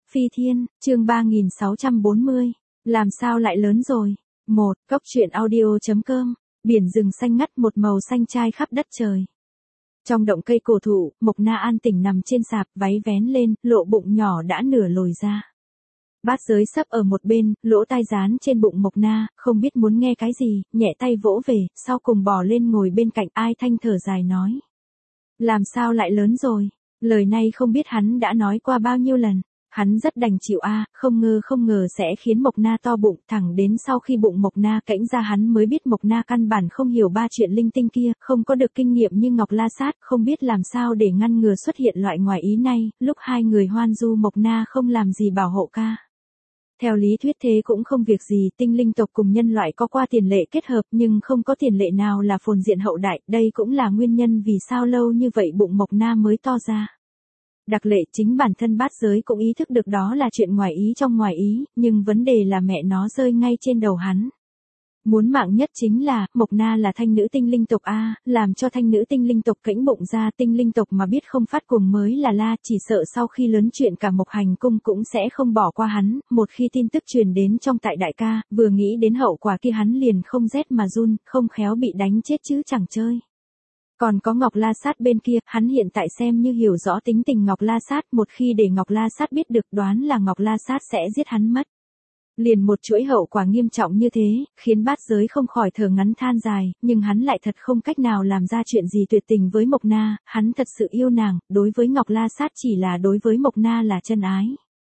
Phi Thiên, chương 3640. Làm sao lại lớn rồi? Cốc truyện audio.com. Biển rừng xanh ngắt một màu xanh trai khắp đất trời. Trong động cây cổ thụ, Mộc Na an tĩnh nằm trên sạp, váy vén lên, lộ bụng nhỏ đã nửa lồi ra. Bát Giới sấp ở một bên, lỗ tai dán trên bụng Mộc Na, không biết muốn nghe cái gì, nhẹ tay vỗ về, sau cùng bò lên ngồi bên cạnh. Ai Thanh thở dài nói: làm sao lại lớn rồi? Lời này không biết hắn đã nói qua bao nhiêu lần. Hắn rất đành chịu không ngờ sẽ khiến Mộc Na to bụng, thẳng đến sau khi bụng Mộc Na cãnh ra hắn mới biết Mộc Na căn bản không hiểu ba chuyện linh tinh kia, không có được kinh nghiệm như Ngọc La Sát, không biết làm sao để ngăn ngừa xuất hiện loại ngoài ý này. Lúc hai người hoan du Mộc Na không làm gì bảo hộ ca. Theo lý thuyết thế cũng không việc gì, tinh linh tộc cùng nhân loại có qua tiền lệ kết hợp nhưng không có tiền lệ nào là phồn diện hậu đại, đây cũng là nguyên nhân vì sao lâu như vậy bụng Mộc Na mới to ra. Đặc lệ chính bản thân Bát Giới cũng ý thức được đó là chuyện ngoài ý trong ngoài ý, nhưng vấn đề là mẹ nó rơi ngay trên đầu hắn. Muốn mạng nhất chính là, Mộc Na là thanh nữ tinh linh tộc làm cho thanh nữ tinh linh tộc cãnh bụng ra. Tinh linh tộc mà biết không phát cuồng mới là la, chỉ sợ sau khi lớn chuyện cả Mộc Hành cung cũng sẽ không bỏ qua hắn. Một khi tin tức truyền đến trong tại đại ca, vừa nghĩ đến hậu quả kia hắn liền không rét mà run, không khéo bị đánh chết chứ chẳng chơi. Còn có Ngọc La Sát bên kia, hắn hiện tại xem như hiểu rõ tính tình Ngọc La Sát, một khi để Ngọc La Sát biết được đoán là Ngọc La Sát sẽ giết hắn mất. Liền một chuỗi hậu quả nghiêm trọng như thế, khiến Bát Giới không khỏi thở ngắn than dài, nhưng hắn lại thật không cách nào làm ra chuyện gì tuyệt tình với Mộc Na, hắn thật sự yêu nàng, đối với Ngọc La Sát chỉ là đối với Mộc Na là chân ái.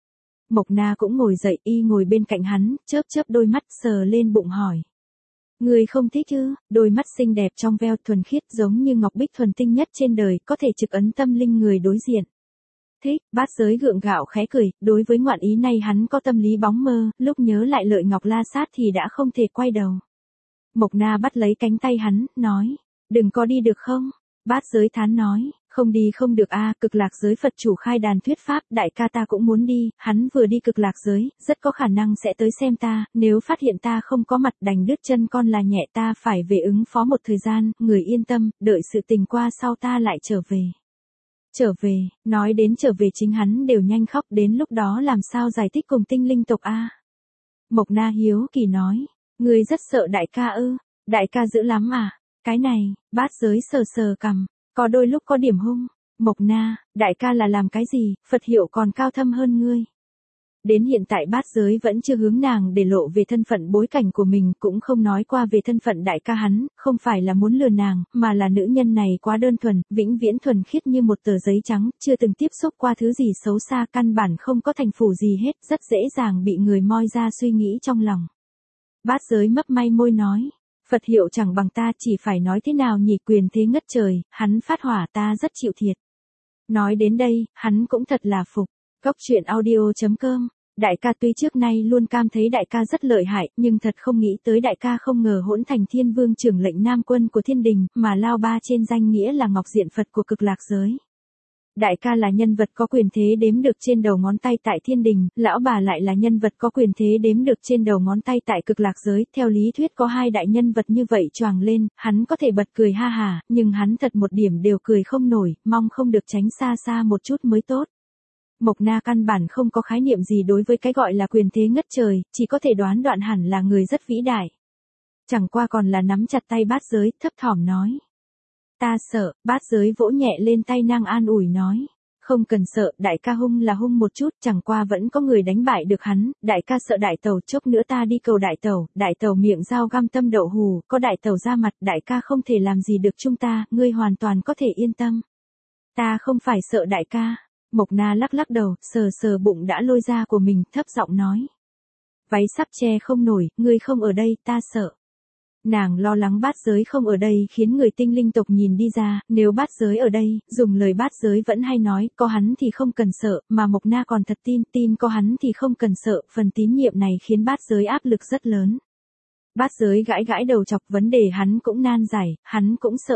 Mộc Na cũng ngồi dậy, y ngồi bên cạnh hắn, chớp đôi mắt sờ lên bụng hỏi: người không thích chứ? Đôi mắt xinh đẹp trong veo thuần khiết giống như ngọc bích thuần tinh nhất trên đời, có thể trực ấn tâm linh người đối diện. Thích. Bát Giới gượng gạo khẽ cười, đối với ngoạn ý này hắn có tâm lý bóng mơ, lúc nhớ lại lời Ngọc La Sát thì đã không thể quay đầu. Mộc Na bắt lấy cánh tay hắn, nói: đừng có đi được không? Bát Giới thán nói: không đi không được Cực Lạc giới Phật chủ khai đàn thuyết pháp, đại ca ta cũng muốn đi, hắn vừa đi Cực Lạc giới, rất có khả năng sẽ tới xem ta, nếu phát hiện ta không có mặt đành đứt chân con là nhẹ, ta phải về ứng phó một thời gian, người yên tâm, đợi sự tình qua sau ta lại trở về. Trở về, nói đến trở về chính hắn đều nhanh khóc, đến lúc đó làm sao giải thích cùng tinh linh tộc Mộc Na hiếu kỳ nói: người rất sợ đại ca ư? Đại ca dữ lắm Cái này, Bát Giới sờ cằm, có đôi lúc có điểm hung. Mộc Na, đại ca là làm cái gì, Phật hiệu còn cao thâm hơn ngươi. Đến hiện tại Bát Giới vẫn chưa hướng nàng để lộ về thân phận bối cảnh của mình, cũng không nói qua về thân phận đại ca hắn, không phải là muốn lừa nàng, mà là nữ nhân này quá đơn thuần, vĩnh viễn thuần khiết như một tờ giấy trắng, chưa từng tiếp xúc qua thứ gì xấu xa, căn bản không có thành phủ gì hết, rất dễ dàng bị người moi ra suy nghĩ trong lòng. Bát Giới mấp may môi nói: Phật hiệu chẳng bằng ta, chỉ phải nói thế nào nhỉ, quyền thế ngất trời, hắn phát hỏa ta rất chịu thiệt. Nói đến đây, hắn cũng thật là phục. Cốc truyện audio.com. Đại ca tuy trước nay luôn cảm thấy đại ca rất lợi hại, nhưng thật không nghĩ tới đại ca không ngờ hỗn thành Thiên Vương trưởng lệnh Nam quân của Thiên Đình, mà lao ba trên danh nghĩa là Ngọc Diện Phật của Cực Lạc giới. Đại ca là nhân vật có quyền thế đếm được trên đầu ngón tay tại Thiên Đình, lão bà lại là nhân vật có quyền thế đếm được trên đầu ngón tay tại Cực Lạc giới, theo lý thuyết có hai đại nhân vật như vậy choàng lên, hắn có thể bật cười ha hả, nhưng hắn thật một điểm đều cười không nổi, mong không được tránh xa xa một chút mới tốt. Mộc Na căn bản không có khái niệm gì đối với cái gọi là quyền thế ngất trời, chỉ có thể đoán đoạn hẳn là người rất vĩ đại. Chẳng qua còn là nắm chặt tay Bát Giới, thấp thỏm nói: ta sợ. Bát Giới vỗ nhẹ lên tay nàng an ủi nói: không cần sợ, đại ca hung là hung một chút, chẳng qua vẫn có người đánh bại được hắn, đại ca sợ đại tẩu, chốc nữa ta đi cầu đại tẩu miệng dao găm tâm đậu hù, có đại tẩu ra mặt, đại ca không thể làm gì được chúng ta, ngươi hoàn toàn có thể yên tâm. Ta không phải sợ đại ca. Mộc Na lắc đầu, sờ bụng đã lôi ra của mình, thấp giọng nói: váy sắp che không nổi, ngươi không ở đây, ta sợ. Nàng lo lắng Bát Giới không ở đây khiến người tinh linh tộc nhìn đi ra, nếu Bát Giới ở đây, dùng lời Bát Giới vẫn hay nói, có hắn thì không cần sợ, mà Mộc Na còn thật tin có hắn thì không cần sợ, phần tín nhiệm này khiến Bát Giới áp lực rất lớn. Bát Giới gãi đầu chọc, vấn đề hắn cũng nan giải, hắn cũng sợ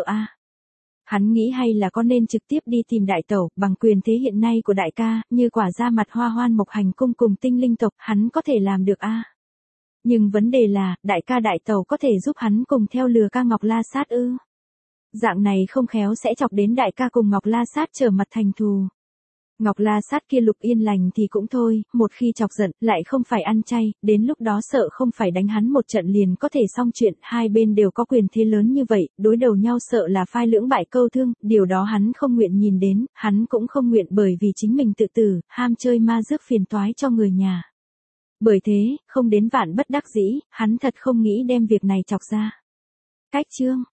Hắn nghĩ hay là có nên trực tiếp đi tìm đại tẩu, bằng quyền thế hiện nay của đại ca, như quả ra mặt Hoa Hoan Mộc Hành cung cùng tinh linh tộc, hắn có thể làm được Nhưng vấn đề là, đại ca đại tẩu có thể giúp hắn cùng theo lừa ca Ngọc La Sát ư? Dạng này không khéo sẽ chọc đến đại ca cùng Ngọc La Sát trở mặt thành thù. Ngọc La Sát kia Lục Yên lành thì cũng thôi, một khi chọc giận, lại không phải ăn chay, đến lúc đó sợ không phải đánh hắn một trận liền có thể xong chuyện, hai bên đều có quyền thế lớn như vậy, đối đầu nhau sợ là phai lưỡng bại câu thương, điều đó hắn không nguyện nhìn đến, hắn cũng không nguyện bởi vì chính mình tự tử, ham chơi ma rước phiền toái cho người nhà. Bởi thế, không đến vạn bất đắc dĩ, hắn thật không nghĩ đem việc này chọc ra. Cách chương